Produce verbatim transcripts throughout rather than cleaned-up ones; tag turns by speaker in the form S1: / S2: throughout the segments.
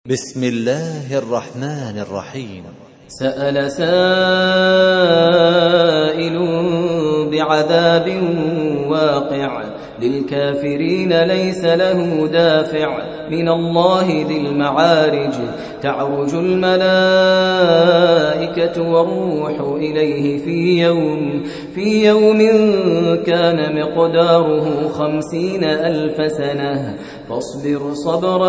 S1: بسم الله الرحمن الرحيم.
S2: سأل سائل بعذاب واقع للكافرين ليس له دافع من الله ذي المعارج تعرج الملائكة والروح إليه في يوم في يوم كان مقداره خمسين ألف سنة فاصبر صبرا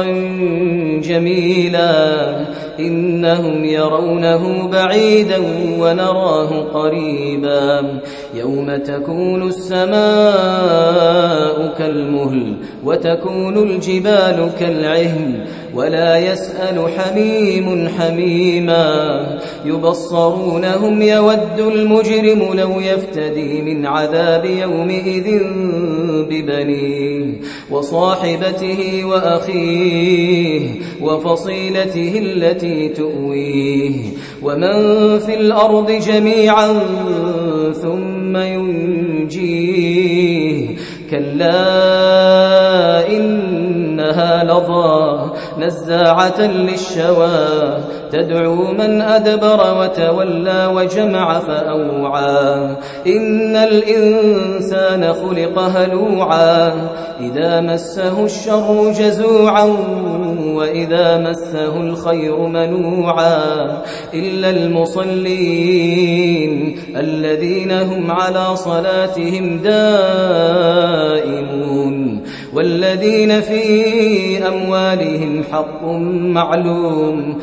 S2: جميلا إنهم يرونه بعيدا ونراه قريبا يوم تكون السماء كالمهل وتكون الجبال كالعهن ولا يسأل حميم حميما يبصرونهم يود المجرم لو يفتدي من عذاب يومئذ ببنيه وصاحبته وأخيه وفصيلته التي تؤويه ومن في الأرض جميعا ثم ينجيه كلا إنها لظى نزاعة للشوى تدعو من أدبر وتولى وجمع فأوعى إن الإنسان خلق هلوعا إذا مسه الشر جزوعا وإذا مسه الخير منوعا إلا المصلين الذين هم على صلاتهم دائمون والذين في أموالهم حق معلوم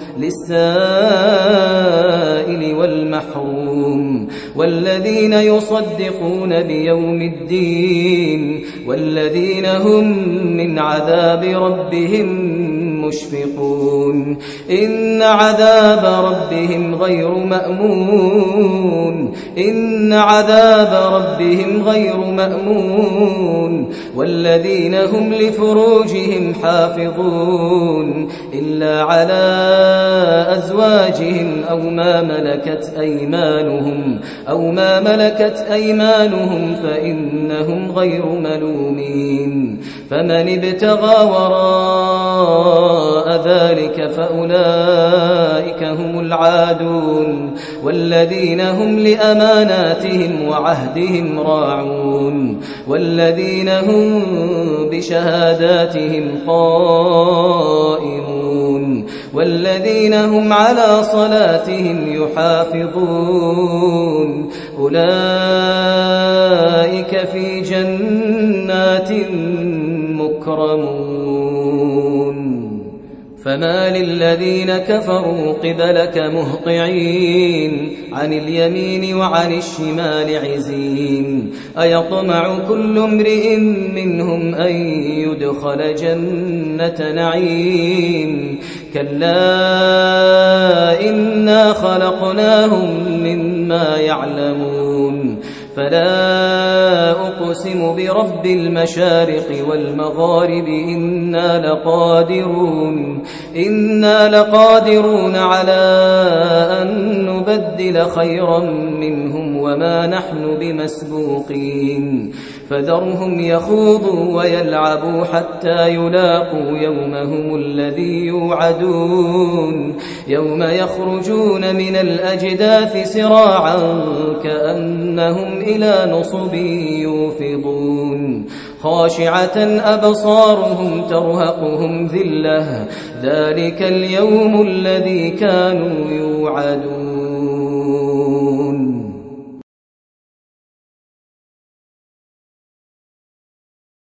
S2: للسائل والمحروم والذين يصدقون بيوم الدين والذين هم من عذاب ربهم مشفقون إن عذاب ربهم غير مأمون إن عذاب ربهم غير مأمون والذين هم لفروجهم حافظون إلا على أزواجهم أو ما ملكت أيمانهم أو ما ملكت أيمانهم فإنهم غير ملومين فمن ابتغى وراء ذلك فأولئك هم العادون والذين هم لأماناتهم وعهدهم راعون والذين هم بشهاداتهم قائمون والذين هم على صلاتهم يحافظون أولئك في جنات مكرمون فما للذين كفروا قبلك مهطعين عن اليمين وعن الشمال عزين أيطمع كل امرئ منهم أن يدخل جنة نعيم كلا إنا خلقناهم مما يعلمون فلا أقسم برب المشارق والمغارب إنا لقادرون إنا لقادرون على أن نبدل خيرا منهم وما نحن بمسبوقين فذرهم يخوضوا ويلعبوا حتى يلاقوا يومهم الذي يوعدون يوم يخرجون من الأجداث سراعا كأنهم إلى نصب يوفضون خاشعة أبصارهم ترهقهم ذلة ذلك اليوم الذي كانوا يوعدون.